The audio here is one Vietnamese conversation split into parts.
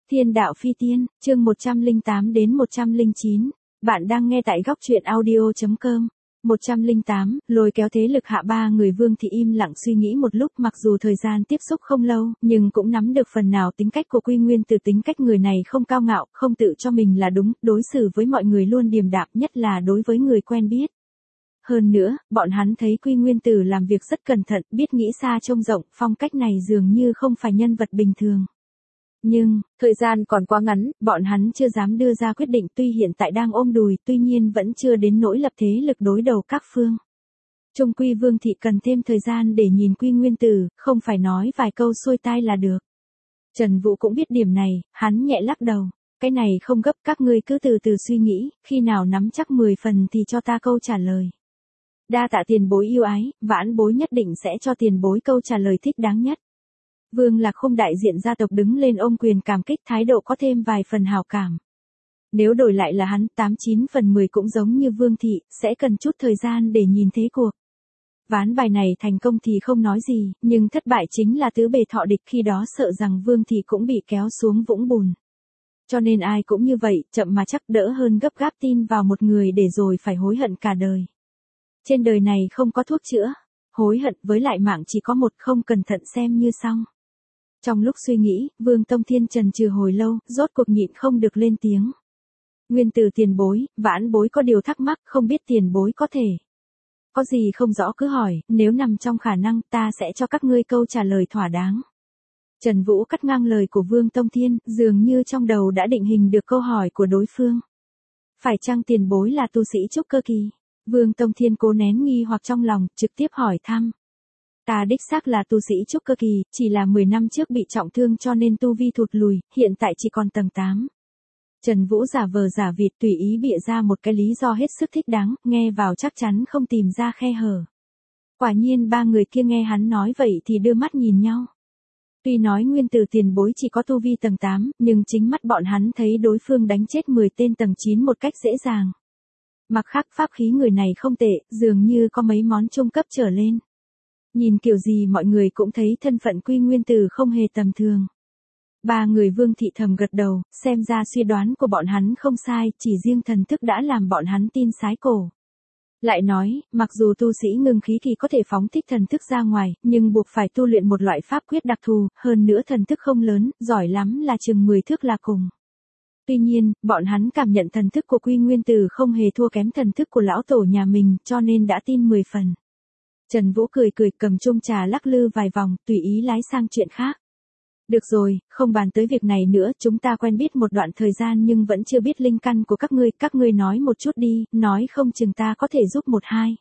Thiên đạo phi tiên, chương 108 đến 109. Bạn đang nghe tại góc truyện audio.com. 108, lôi kéo thế lực hạ ba người Vương Thị im lặng suy nghĩ một lúc, mặc dù thời gian tiếp xúc không lâu, nhưng cũng nắm được phần nào tính cách của Quy Nguyên Từ. Tính cách người này không cao ngạo, không tự cho mình là đúng, đối xử với mọi người luôn điềm đạm, nhất là đối với người quen biết. Hơn nữa, bọn hắn thấy Quy Nguyên Tử làm việc rất cẩn thận, biết nghĩ xa trông rộng, phong cách này dường như không phải nhân vật bình thường. Nhưng, thời gian còn quá ngắn, bọn hắn chưa dám đưa ra quyết định, tuy hiện tại đang ôm đùi, tuy nhiên vẫn chưa đến nỗi lập thế lực đối đầu các phương. Chung quy Vương Thị cần thêm thời gian để nhìn Quy Nguyên Tử, không phải nói vài câu xuôi tai là được. Trần Vũ cũng biết điểm này, hắn nhẹ lắc đầu. Cái này không gấp, các ngươi cứ từ từ suy nghĩ, khi nào nắm chắc 10 phần thì cho ta câu trả lời. Đa tạ tiền bối yêu ái, vãn bối nhất định sẽ cho tiền bối câu trả lời thích đáng nhất. Vương Lạc Khung đại diện gia tộc đứng lên ôm quyền cảm kích, thái độ có thêm vài phần hảo cảm. Nếu đổi lại là hắn, 89 phần 10 cũng giống như Vương Thị, sẽ cần chút thời gian để nhìn thế cuộc. Ván bài này thành công thì không nói gì, nhưng thất bại chính là tứ bề thọ địch, khi đó sợ rằng Vương Thị cũng bị kéo xuống vũng bùn. Cho nên ai cũng như vậy, chậm mà chắc, đỡ hơn gấp gáp tin vào một người để rồi phải hối hận cả đời. Trên đời này không có thuốc chữa, hối hận với lại mạng chỉ có một, không cẩn thận xem như xong. Trong lúc suy nghĩ, Vương Tông Thiên chần chừ hồi lâu, rốt cuộc nhịn không được lên tiếng. Nguyên Từ tiền bối, vãn bối có điều thắc mắc, không biết tiền bối có thể. Có gì không rõ cứ hỏi, nếu nằm trong khả năng ta sẽ cho các ngươi câu trả lời thỏa đáng. Trần Vũ cắt ngang lời của Vương Tông Thiên, dường như trong đầu đã định hình được câu hỏi của đối phương. Phải chăng tiền bối là tu sĩ trúc cơ kỳ? Vương Tông Thiên cố nén nghi hoặc trong lòng, trực tiếp hỏi thăm. Ta đích xác là tu sĩ trúc cơ kỳ, chỉ là 10 năm trước bị trọng thương cho nên tu vi thụt lùi, hiện tại chỉ còn tầng 8. Trần Vũ giả vờ giả vịt tùy ý bịa ra một cái lý do hết sức thích đáng, nghe vào chắc chắn không tìm ra khe hở. Quả nhiên ba người kia nghe hắn nói vậy thì đưa mắt nhìn nhau. Tuy nói Nguyên Từ tiền bối chỉ có tu vi tầng 8, nhưng chính mắt bọn hắn thấy đối phương đánh chết 10 tên tầng 9 một cách dễ dàng. Mặc khác pháp khí người này không tệ, dường như có mấy món trung cấp trở lên. Nhìn kiểu gì mọi người cũng thấy thân phận Quy Nguyên Tử không hề tầm thường. Ba người Vương Thị thầm gật đầu, xem ra suy đoán của bọn hắn không sai, chỉ riêng thần thức đã làm bọn hắn tin sái cổ. Lại nói, mặc dù tu sĩ ngưng khí kỳ có thể phóng thích thần thức ra ngoài, nhưng buộc phải tu luyện một loại pháp quyết đặc thù, hơn nữa thần thức không lớn, giỏi lắm là chừng 10 thước là cùng. Tuy nhiên, bọn hắn cảm nhận thần thức của Quy Nguyên Tử không hề thua kém thần thức của lão tổ nhà mình, cho nên đã tin 10 phần. Trần Vũ cười cười cầm chung trà lắc lư vài vòng, tùy ý lái sang chuyện khác. Được rồi, không bàn tới việc này nữa, chúng ta quen biết một đoạn thời gian nhưng vẫn chưa biết linh căn của các ngươi nói một chút đi, nói không chừng ta có thể giúp một hai.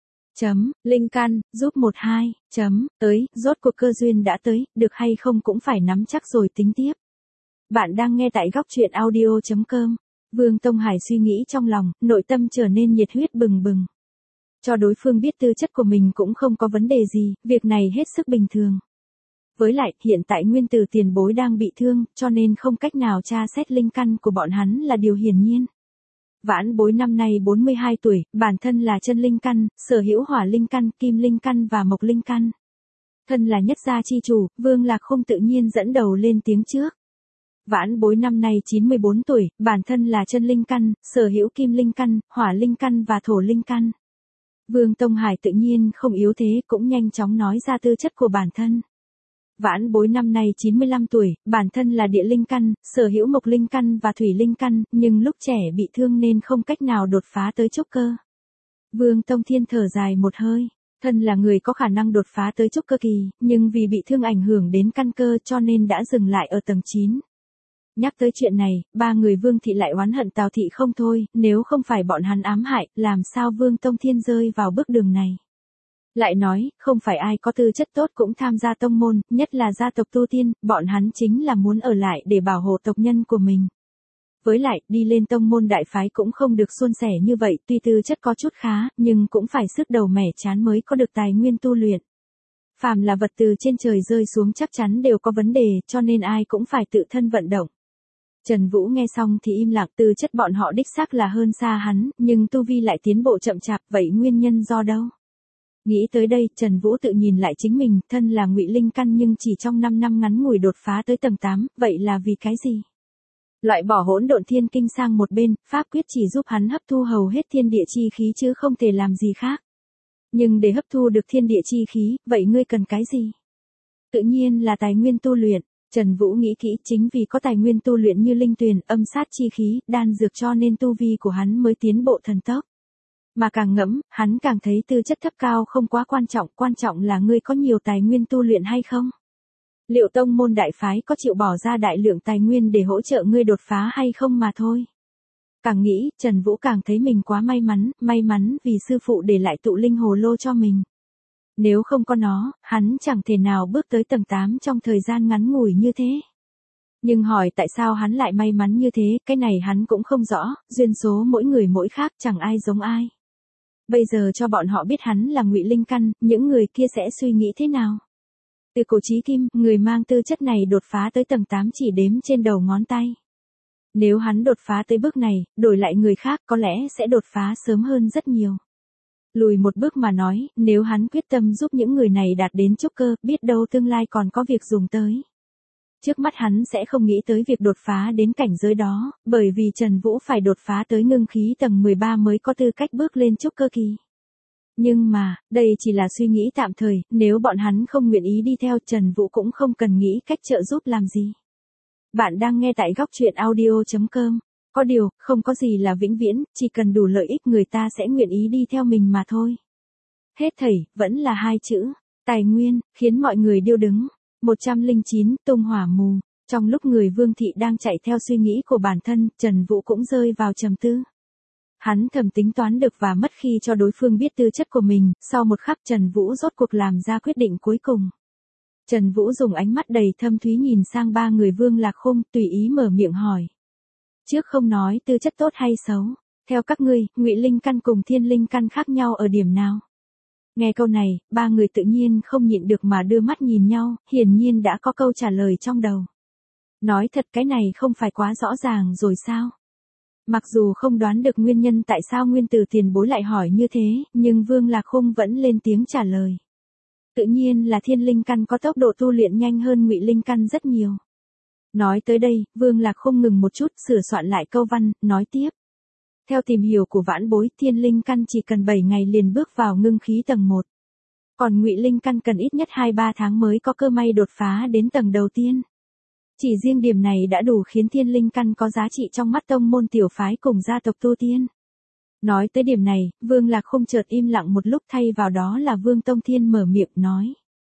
Linh căn, giúp một hai, rốt cuộc cơ duyên đã tới, được hay không cũng phải nắm chắc rồi tính tiếp. Bạn đang nghe tại góc truyện audio.com. Vương Tông Hải suy nghĩ trong lòng, nội tâm trở nên nhiệt huyết bừng bừng. Cho đối phương biết tư chất của mình cũng không có vấn đề gì, việc này hết sức bình thường. Với lại, hiện tại Nguyên Từ tiền bối đang bị thương, cho nên không cách nào tra xét linh căn của bọn hắn là điều hiển nhiên. Vãn bối năm nay 42 tuổi, bản thân là chân linh căn, sở hữu hỏa linh căn, kim linh căn và mộc linh căn. Thân là nhất gia chi chủ, Vương Lạc Khung tự nhiên dẫn đầu lên tiếng trước. Vãn bối năm nay 94 tuổi, bản thân là chân linh căn, sở hữu kim linh căn, hỏa linh căn và thổ linh căn. Vương Tông Hải tự nhiên không yếu thế, cũng nhanh chóng nói ra tư chất của bản thân. Vãn bối năm nay 95 tuổi, bản thân là địa linh căn, sở hữu mộc linh căn và thủy linh căn, nhưng lúc trẻ bị thương nên không cách nào đột phá tới trúc cơ. Vương Tông Thiên thở dài một hơi, thân là người có khả năng đột phá tới trúc cơ kỳ, nhưng vì bị thương ảnh hưởng đến căn cơ cho nên đã dừng lại ở tầng 9. Nhắc tới chuyện này, ba người Vương Thị lại oán hận Tào Thị không thôi, nếu không phải bọn hắn ám hại, làm sao Vương Tông Thiên rơi vào bước đường này. Lại nói, không phải ai có tư chất tốt cũng tham gia tông môn, nhất là gia tộc tu tiên, bọn hắn chính là muốn ở lại để bảo hộ tộc nhân của mình. Với lại, đi lên tông môn đại phái cũng không được suôn sẻ như vậy, tuy tư chất có chút khá, nhưng cũng phải sức đầu mẻ chán mới có được tài nguyên tu luyện. Phàm là vật từ trên trời rơi xuống chắc chắn đều có vấn đề, cho nên ai cũng phải tự thân vận động. Trần Vũ nghe xong thì im lặng, tư chất bọn họ đích xác là hơn xa hắn, nhưng tu vi lại tiến bộ chậm chạp, vậy nguyên nhân do đâu? Nghĩ tới đây, Trần Vũ tự nhìn lại chính mình, thân là ngụy linh căn nhưng chỉ trong 5 năm ngắn ngủi đột phá tới tầng 8, vậy là vì cái gì? Loại bỏ hỗn độn thiên kinh sang một bên, pháp quyết chỉ giúp hắn hấp thu hầu hết thiên địa chi khí chứ không thể làm gì khác. Nhưng để hấp thu được thiên địa chi khí, vậy ngươi cần cái gì? Tự nhiên là tài nguyên tu luyện. Trần Vũ nghĩ kỹ, chính vì có tài nguyên tu luyện như linh tuyền, âm sát chi khí, đan dược cho nên tu vi của hắn mới tiến bộ thần tốc. Mà càng ngẫm, hắn càng thấy tư chất thấp cao không quá quan trọng là ngươi có nhiều tài nguyên tu luyện hay không. Liệu tông môn đại phái có chịu bỏ ra đại lượng tài nguyên để hỗ trợ ngươi đột phá hay không mà thôi. Càng nghĩ, Trần Vũ càng thấy mình quá may mắn vì sư phụ để lại tụ linh hồ lô cho mình. Nếu không có nó, hắn chẳng thể nào bước tới tầng 8 trong thời gian ngắn ngủi như thế. Nhưng hỏi tại sao hắn lại may mắn như thế, cái này hắn cũng không rõ, duyên số mỗi người mỗi khác, chẳng ai giống ai. Bây giờ cho bọn họ biết hắn là Ngụy Linh Căn, những người kia sẽ suy nghĩ thế nào? Từ cổ chí kim, người mang tư chất này đột phá tới tầng 8 chỉ đếm trên đầu ngón tay. Nếu hắn đột phá tới bước này, đổi lại người khác có lẽ sẽ đột phá sớm hơn rất nhiều. Lùi một bước mà nói, nếu hắn quyết tâm giúp những người này đạt đến trúc cơ, biết đâu tương lai còn có việc dùng tới. Trước mắt hắn sẽ không nghĩ tới việc đột phá đến cảnh giới đó, bởi vì Trần Vũ phải đột phá tới ngưng khí tầng 13 mới có tư cách bước lên trúc cơ kỳ. Nhưng mà, đây chỉ là suy nghĩ tạm thời, nếu bọn hắn không nguyện ý đi theo Trần Vũ cũng không cần nghĩ cách trợ giúp làm gì. Bạn đang nghe tại góc truyện audio.com. Có điều, không có gì là vĩnh viễn, chỉ cần đủ lợi ích người ta sẽ nguyện ý đi theo mình mà thôi. Hết thảy, vẫn là hai chữ, tài nguyên, khiến mọi người điêu đứng. 109, tung hỏa mù. Trong lúc người Vương Thị đang chạy theo suy nghĩ của bản thân, Trần Vũ cũng rơi vào trầm tư. Hắn thầm tính toán được và mất khi cho đối phương biết tư chất của mình, sau một khắc Trần Vũ rốt cuộc làm ra quyết định cuối cùng. Trần Vũ dùng ánh mắt đầy thâm thúy nhìn sang ba người Vương Lạc Khung, tùy ý mở miệng hỏi. Trước không nói tư chất tốt hay xấu, theo các ngươi, Ngụy Linh Căn cùng Thiên Linh Căn khác nhau ở điểm nào? Nghe câu này, ba người tự nhiên không nhịn được mà đưa mắt nhìn nhau, hiển nhiên đã có câu trả lời trong đầu. Nói thật cái này không phải quá rõ ràng rồi sao? Mặc dù không đoán được nguyên nhân tại sao Nguyên Tử tiền bối lại hỏi như thế, nhưng Vương Lạc Khung vẫn lên tiếng trả lời. Tự nhiên là Thiên Linh Căn có tốc độ tu luyện nhanh hơn Ngụy Linh Căn rất nhiều. Nói tới đây, Vương Lạc Khung ngừng một chút, sửa soạn lại câu văn, nói tiếp. Theo tìm hiểu của vãn bối, Thiên Linh Căn chỉ cần 7 ngày liền bước vào ngưng khí tầng 1. Còn Ngụy Linh Căn cần ít nhất 2-3 tháng mới có cơ may đột phá đến tầng đầu tiên. Chỉ riêng điểm này đã đủ khiến Thiên Linh Căn có giá trị trong mắt tông môn tiểu phái cùng gia tộc tu tiên. Nói tới điểm này, Vương Lạc Khung chợt im lặng một lúc, thay vào đó là Vương Tông Thiên mở miệng nói.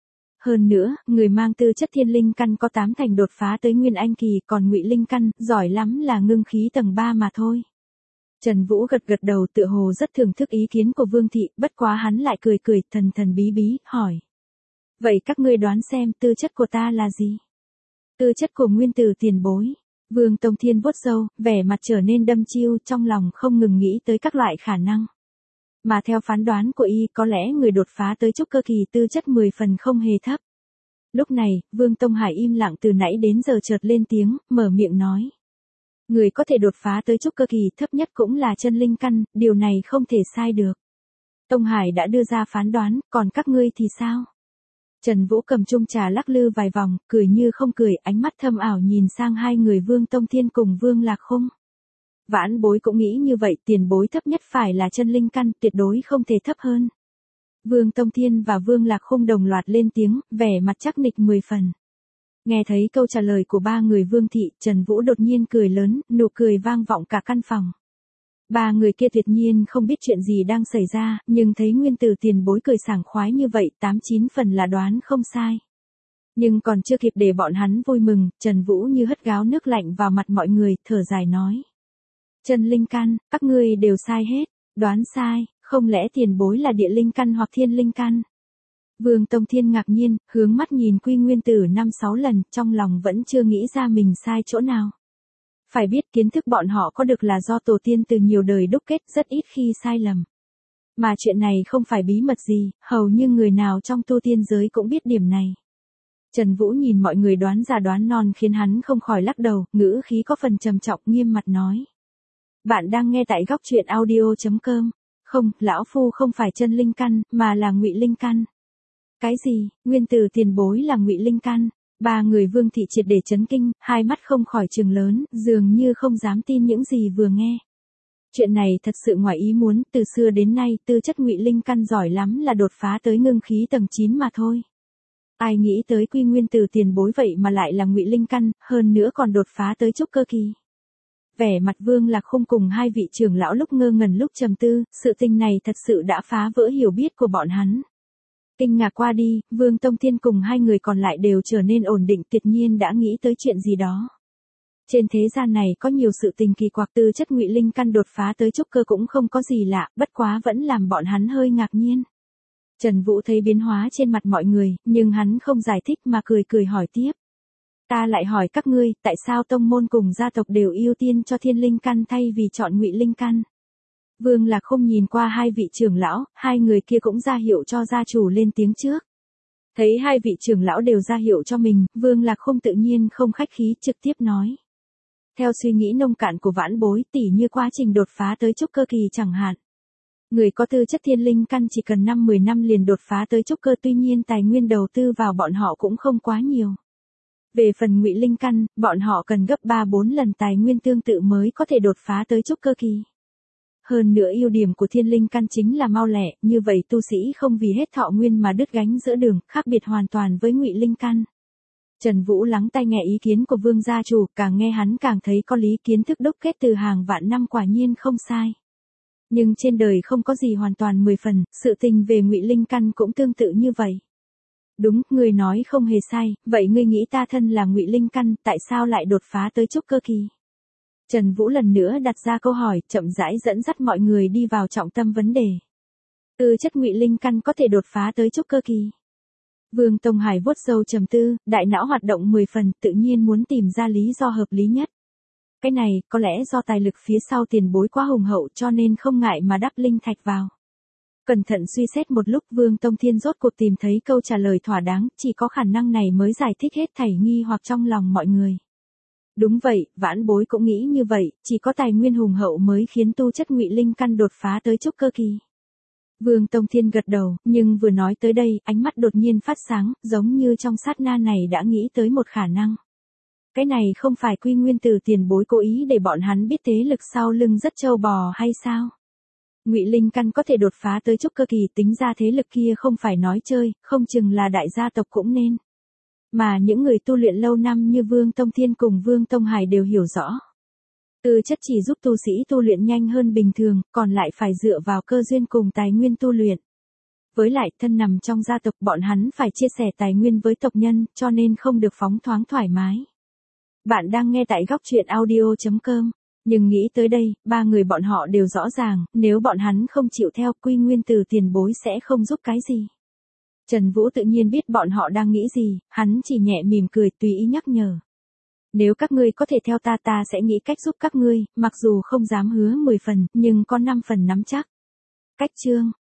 Hơn nữa, người mang tư chất Thiên Linh Căn có 8 thành đột phá tới Nguyên Anh kỳ, còn Ngụy Linh Căn, giỏi lắm là ngưng khí tầng 3 mà thôi. Trần Vũ gật đầu tựa hồ rất thưởng thức ý kiến của Vương Thị, bất quá hắn lại cười thần bí, hỏi. Vậy các ngươi đoán xem tư chất của ta là gì? Tư chất của Nguyên Tử tiền bối. Vương Tông Thiên vuốt râu, vẻ mặt trở nên đăm chiêu, trong lòng không ngừng nghĩ tới các loại khả năng. Mà theo phán đoán của y, có lẽ người đột phá tới trúc cơ kỳ tư chất 10 phần không hề thấp. Lúc này, Vương Tông Hải im lặng từ nãy đến giờ chợt lên tiếng, mở miệng nói. Người có thể đột phá tới trúc cơ kỳ thấp nhất cũng là chân linh căn, điều này không thể sai được. Tông Hải đã đưa ra phán đoán, còn các ngươi thì sao? Trần Vũ cầm chung trà lắc lư vài vòng, cười như không cười, ánh mắt thâm ảo nhìn sang hai người Vương Tông Thiên cùng Vương Lạc Khung. Vãn bối cũng nghĩ như vậy, tiền bối thấp nhất phải là chân linh căn, tuyệt đối không thể thấp hơn. Vương Tông Thiên và Vương Lạc Khung đồng loạt lên tiếng, vẻ mặt chắc nịch 10 phần. Nghe thấy câu trả lời của ba người Vương Thị, Trần Vũ đột nhiên cười lớn, nụ cười vang vọng cả căn phòng. Ba người kia tuyệt nhiên không biết chuyện gì đang xảy ra, nhưng thấy Nguyên Tử tiền bối cười sảng khoái như vậy, 8-9 phần là đoán không sai. Nhưng còn chưa kịp để bọn hắn vui mừng, Trần Vũ như hất gáo nước lạnh vào mặt mọi người, thở dài nói. Chân linh căn, các ngươi đều sai hết, đoán sai, không lẽ tiền bối là địa linh căn hoặc thiên linh căn? Vương Tông Thiên ngạc nhiên, hướng mắt nhìn Quy Nguyên Tử 5-6 lần, trong lòng vẫn chưa nghĩ ra mình sai chỗ nào. Phải biết kiến thức bọn họ có được là do tổ tiên từ nhiều đời đúc kết, rất ít khi sai lầm. Mà chuyện này không phải bí mật gì, hầu như người nào trong tu tiên giới cũng biết điểm này. Trần Vũ nhìn mọi người đoán già đoán non khiến hắn không khỏi lắc đầu, ngữ khí có phần trầm trọng, nghiêm mặt nói. Bạn đang nghe tại góc truyện audio.com. Không, lão phu không phải chân linh căn, mà là Ngụy Linh Căn. Cái gì? Nguyên Tử tiền bối là Ngụy Linh Căn? Ba người Vương thị triệt để chấn kinh, hai mắt không khỏi trừng lớn, dường như không dám tin những gì vừa nghe. Chuyện này thật sự ngoài ý muốn, từ xưa đến nay tư chất Ngụy Linh căn giỏi lắm là đột phá tới ngưng khí tầng 9 mà thôi. Ai nghĩ tới Quy Nguyên Tử tiền bối vậy mà lại là Ngụy Linh căn, hơn nữa còn đột phá tới trúc cơ kỳ. Vẻ mặt Vương Lạc Khung cùng hai vị trưởng lão lúc ngơ ngẩn lúc trầm tư, sự tình này thật sự đã phá vỡ hiểu biết của bọn hắn. Kinh ngạc qua đi, Vương Tông Thiên cùng hai người còn lại đều trở nên ổn định, tuyệt nhiên đã nghĩ tới chuyện gì đó. Trên thế gian này có nhiều sự tình kỳ quặc, tư chất Ngụy Linh căn đột phá tới trúc cơ cũng không có gì lạ, bất quá vẫn làm bọn hắn hơi ngạc nhiên. Trần Vũ thấy biến hóa trên mặt mọi người, nhưng hắn không giải thích mà cười cười hỏi tiếp. Ta lại hỏi các ngươi, tại sao tông môn cùng gia tộc đều ưu tiên cho Thiên Linh căn thay vì chọn Ngụy Linh căn? Vương Lạc Khung nhìn qua hai vị trưởng lão, hai người kia cũng ra hiệu cho gia chủ lên tiếng trước. Thấy hai vị trưởng lão đều ra hiệu cho mình, Vương Lạc Khung tự nhiên không khách khí trực tiếp nói. Theo suy nghĩ nông cạn của vãn bối, tỉ như quá trình đột phá tới trúc cơ kỳ chẳng hạn. Người có tư chất Thiên Linh căn chỉ cần 5-10 năm liền đột phá tới trúc cơ, tuy nhiên tài nguyên đầu tư vào bọn họ cũng không quá nhiều. Về phần Ngụy Linh căn, bọn họ cần gấp 3-4 lần tài nguyên tương tự mới có thể đột phá tới trúc cơ kỳ. Hơn nữa ưu điểm của Thiên Linh căn chính là mau lẹ, như vậy tu sĩ không vì hết thọ nguyên mà đứt gánh giữa đường, khác biệt hoàn toàn với Ngụy Linh căn. Trần Vũ lắng tai nghe ý kiến của Vương gia chủ, càng nghe hắn càng thấy có lý, kiến thức đúc kết từ hàng vạn năm quả nhiên không sai. Nhưng trên đời không có gì hoàn toàn 10 phần, sự tình về Ngụy Linh căn cũng tương tự như vậy. Đúng, ngươi nói không hề sai, vậy ngươi nghĩ ta thân là Ngụy Linh căn, tại sao lại đột phá tới trúc cơ kỳ? Trần Vũ lần nữa đặt ra câu hỏi, chậm rãi dẫn dắt mọi người đi vào trọng tâm vấn đề. Tư chất Ngụy Linh căn có thể đột phá tới trúc cơ kỳ. Vương Tông Hải vuốt râu trầm tư, đại não hoạt động 10 phần, tự nhiên muốn tìm ra lý do hợp lý nhất. Cái này, có lẽ do tài lực phía sau tiền bối quá hùng hậu cho nên không ngại mà đắp linh thạch vào. Cẩn thận suy xét một lúc, Vương Tông Thiên rốt cuộc tìm thấy câu trả lời thỏa đáng, chỉ có khả năng này mới giải thích hết thảy nghi hoặc trong lòng mọi người. Đúng vậy, vãn bối cũng nghĩ như vậy, chỉ có tài nguyên hùng hậu mới khiến tu chất Ngụy Linh căn đột phá tới trúc cơ kỳ. Vương Tông Thiên gật đầu, nhưng vừa nói tới đây, ánh mắt đột nhiên phát sáng, giống như trong sát na này đã nghĩ tới một khả năng. Cái này không phải Quy Nguyên Tử tiền bối cố ý để bọn hắn biết thế lực sau lưng rất trâu bò hay sao? Ngụy Linh căn có thể đột phá tới trúc cơ kỳ, tính ra thế lực kia không phải nói chơi, không chừng là đại gia tộc cũng nên. Mà những người tu luyện lâu năm như Vương Tông Thiên cùng Vương Tông Hải đều hiểu rõ. Tư chất chỉ giúp tu sĩ tu luyện nhanh hơn bình thường, còn lại phải dựa vào cơ duyên cùng tài nguyên tu luyện. Với lại thân nằm trong gia tộc, bọn hắn phải chia sẻ tài nguyên với tộc nhân, cho nên không được phóng thoáng thoải mái. Bạn đang nghe tại góc truyện audio.com. Nhưng nghĩ tới đây, ba người bọn họ đều rõ ràng, nếu bọn hắn không chịu theo, Quy Nguyên Tử tiền bối sẽ không giúp cái gì. Trần Vũ tự nhiên biết bọn họ đang nghĩ gì, hắn chỉ nhẹ mỉm cười tùy ý nhắc nhở. Nếu các ngươi có thể theo ta sẽ nghĩ cách giúp các ngươi, mặc dù không dám hứa 10 phần, nhưng có 5 phần nắm chắc. Cách chương